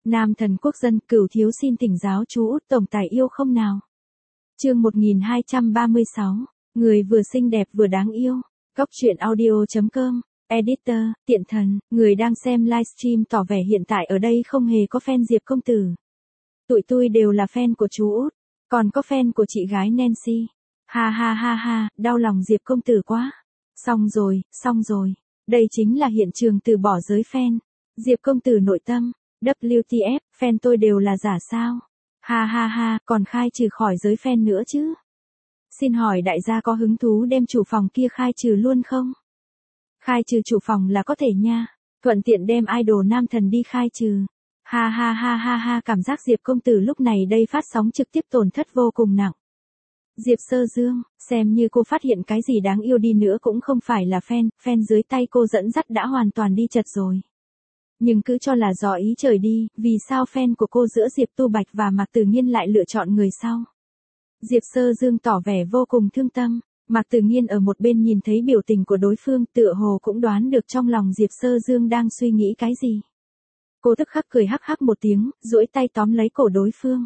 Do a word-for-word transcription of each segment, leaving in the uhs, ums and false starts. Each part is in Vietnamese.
Nam thần quốc dân, Cửu thiếu xin thỉnh giáo chú út tổng tài yêu không nào. Chương một nghìn hai trăm ba mươi sáu, người vừa xinh đẹp vừa đáng yêu. Góc truyện audio chấm com. Editor, tiện thần, người đang xem livestream tỏ vẻ hiện tại ở đây không hề có fan Diệp công tử. Tụi tôi đều là fan của chú út, còn có fan của chị gái Nancy. Ha ha ha ha, đau lòng Diệp công tử quá. Xong rồi, xong rồi. Đây chính là hiện trường từ bỏ giới fan. Diệp công tử nội tâm. W T F, fan tôi đều là giả sao? Ha ha ha, còn khai trừ khỏi giới fan nữa chứ? Xin hỏi đại gia có hứng thú đem chủ phòng kia khai trừ luôn không? Khai trừ chủ phòng là có thể nha, thuận tiện đem idol nam thần đi khai trừ. Ha ha ha ha ha, cảm giác Diệp công tử lúc này đây phát sóng trực tiếp tổn thất vô cùng nặng. Diệp Sơ Dương, xem như cô phát hiện cái gì đáng yêu đi nữa cũng không phải là fan, fan dưới tay cô dẫn dắt đã hoàn toàn đi chật rồi. Nhưng cứ cho là do ý trời đi, vì sao fan của cô giữa Diệp Tu Bạch và Mạc Tử Nghiên lại lựa chọn người sau? Diệp Sơ Dương tỏ vẻ vô cùng thương tâm, Mạc Tử Nghiên ở một bên nhìn thấy biểu tình của đối phương tựa hồ cũng đoán được trong lòng Diệp Sơ Dương đang suy nghĩ cái gì. Cô tức khắc cười hắc hắc một tiếng, duỗi tay tóm lấy cổ đối phương.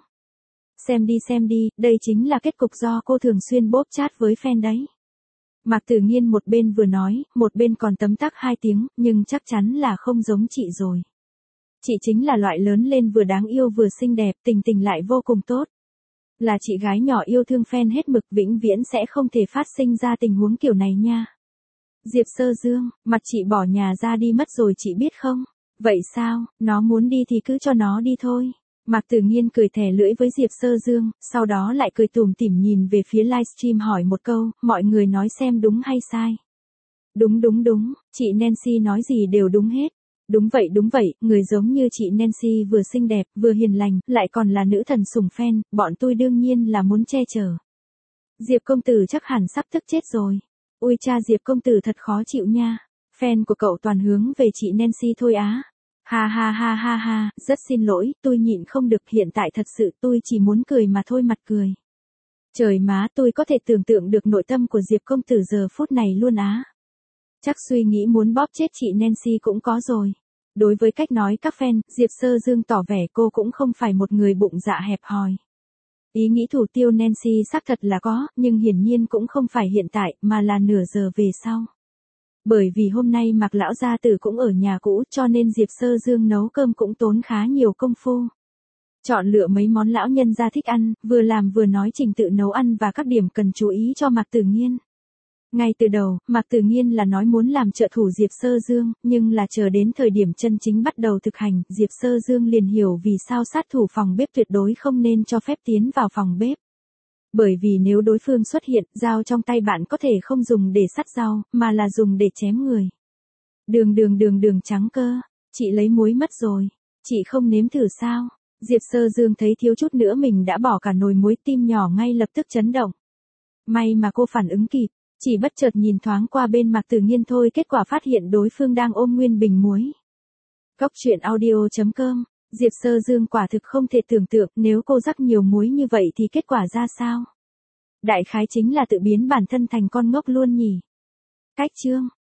Xem đi xem đi, đây chính là kết cục do cô thường xuyên bóp chat với fan đấy. Mạc Tử Nghiên một bên vừa nói, một bên còn tấm tắc hai tiếng, nhưng chắc chắn là không giống chị rồi. Chị chính là loại lớn lên vừa đáng yêu vừa xinh đẹp, tình tình lại vô cùng tốt. Là chị gái nhỏ yêu thương fan hết mực, vĩnh viễn sẽ không thể phát sinh ra tình huống kiểu này nha. Diệp Sơ Dương, mặt chị bỏ nhà ra đi mất rồi chị biết không? Vậy sao, nó muốn đi thì cứ cho nó đi thôi. Mạc Tử Nghiên cười thè lưỡi với Diệp Sơ Dương, sau đó lại cười tủm tỉm nhìn về phía livestream hỏi một câu, mọi người nói xem đúng hay sai. Đúng đúng đúng, chị Nancy nói gì đều đúng hết. Đúng vậy đúng vậy, người giống như chị Nancy vừa xinh đẹp, vừa hiền lành, lại còn là nữ thần sủng fan, bọn tôi đương nhiên là muốn che chở. Diệp công tử chắc hẳn sắp tức chết rồi. Ui cha Diệp công tử thật khó chịu nha. Fan của cậu toàn hướng về chị Nancy thôi á. Ha ha ha ha ha, rất xin lỗi, tôi nhịn không được, hiện tại thật sự tôi chỉ muốn cười mà thôi, mặt cười. Trời má, tôi có thể tưởng tượng được nội tâm của Diệp công tử giờ phút này luôn á. Chắc suy nghĩ muốn bóp chết chị Nancy cũng có rồi. Đối với cách nói các fan, Diệp Sơ Dương tỏ vẻ cô cũng không phải một người bụng dạ hẹp hòi. Ý nghĩ thủ tiêu Nancy xác thật là có, nhưng hiển nhiên cũng không phải hiện tại, mà là nửa giờ về sau. Bởi vì hôm nay Mạc lão gia tử cũng ở nhà cũ, cho nên Diệp Sơ Dương nấu cơm cũng tốn khá nhiều công phu. Chọn lựa mấy món lão nhân gia thích ăn, vừa làm vừa nói trình tự nấu ăn và các điểm cần chú ý cho Mạc Tử Nghiên. Ngay từ đầu, Mạc Tử Nghiên là nói muốn làm trợ thủ Diệp Sơ Dương, nhưng là chờ đến thời điểm chân chính bắt đầu thực hành, Diệp Sơ Dương liền hiểu vì sao sát thủ phòng bếp tuyệt đối không nên cho phép tiến vào phòng bếp. Bởi vì nếu đối phương xuất hiện, dao trong tay bạn có thể không dùng để sắt rau, mà là dùng để chém người. Đường đường đường đường trắng cơ, chị lấy muối mất rồi, chị không nếm thử sao? Diệp Sơ Dương thấy thiếu chút nữa mình đã bỏ cả nồi muối, tim nhỏ ngay lập tức chấn động. May mà cô phản ứng kịp, chỉ bất chợt nhìn thoáng qua bên Mạc Tử Nghiên thôi, kết quả phát hiện đối phương đang ôm nguyên bình muối. Góc truyện audio chấm com. Diệp Sơ Dương quả thực không thể tưởng tượng nếu cô rắc nhiều muối như vậy thì kết quả ra sao. Đại khái chính là tự biến bản thân thành con ngốc luôn nhỉ. Cách chương.